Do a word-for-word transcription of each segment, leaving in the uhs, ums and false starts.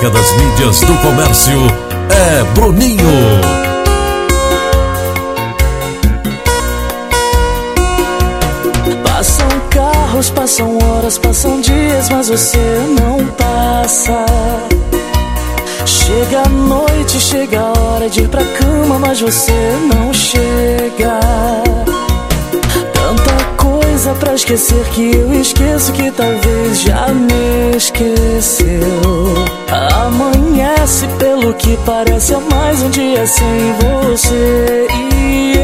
marca das mídias do comércio é Bruninho. Passam carros, passam horas, passam dias, mas você não passa. Chega a noite, chega a hora de ir pra cama, mas você não chega. Tanta coisa pra esquecer que eu esqueço que talvez já me esqueceu. Amanhece, pelo que parece, é mais um dia sem você e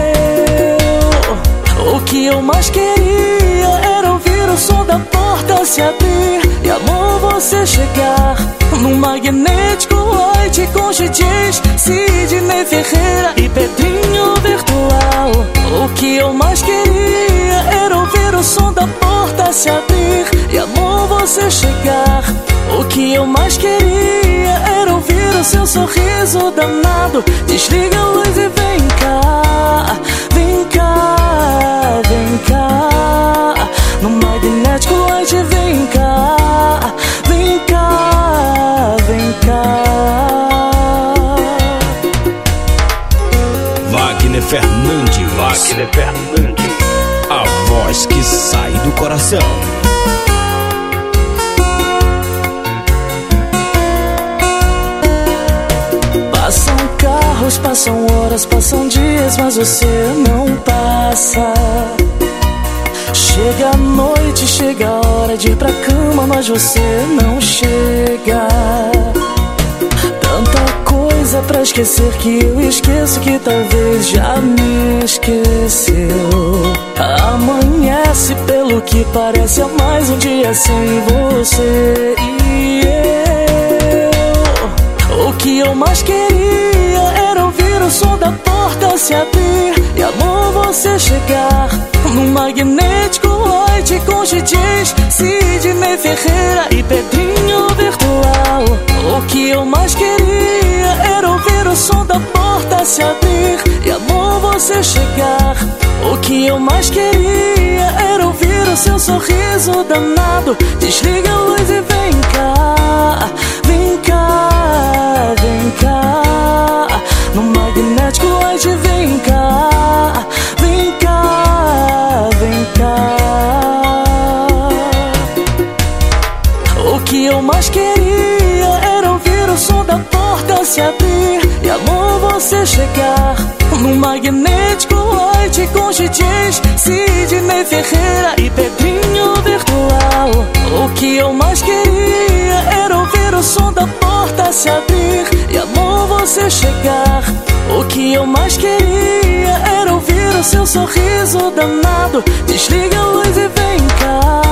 eu. O que eu mais queria era ouvir o som da porta se abrir e, amor, você chegar num magnético light com G Js Sidney Ferreira e Pedrinho Virtual. O que eu mais queria era ouvir o som da porta se abrir e, amor, você chegar. O que eu mais queria era ouvir o seu sorriso danado. Desliga a luz e vem cá, vem cá, vem cá. No magnético light, vem cá, vem cá, vem cá. Wagner Fernandes, Wagner Fernandes, a voz que sai do coração. Passam carros, passam horas, passam dias, mas você não passa. Chega a noite, chega a hora de ir pra cama, mas você não chega. Tanta coisa pra esquecer que eu esqueço que talvez já me esqueceu. Amanhece, pelo que parece, é mais um dia sem você e eu. O que eu mais queria era ouvir o som da porta se abrir e, amor, você chegar num magnético light com G Js Sidney Ferreira e Pedrinho Virtual. O que eu mais queria era ouvir o som da porta se abrir e, amor, você chegar. O que eu mais queria era ouvir o seu sorriso danado. Desliga a luz e vem cá, vem cá, vem cá. No magnético light, vem cá, vem cá, vem cá. O que eu mais queria era ouvir o som da porta se abrir e, amor, você chegar num magnético light com G Js Sidney Ferreira e Pedrinho Virtual. O que eu mais queria era ouvir o som da porta se abrir e, amor, você chegar. O que eu mais queria era ouvir o seu sorriso danado. Desliga a luz e vem cá,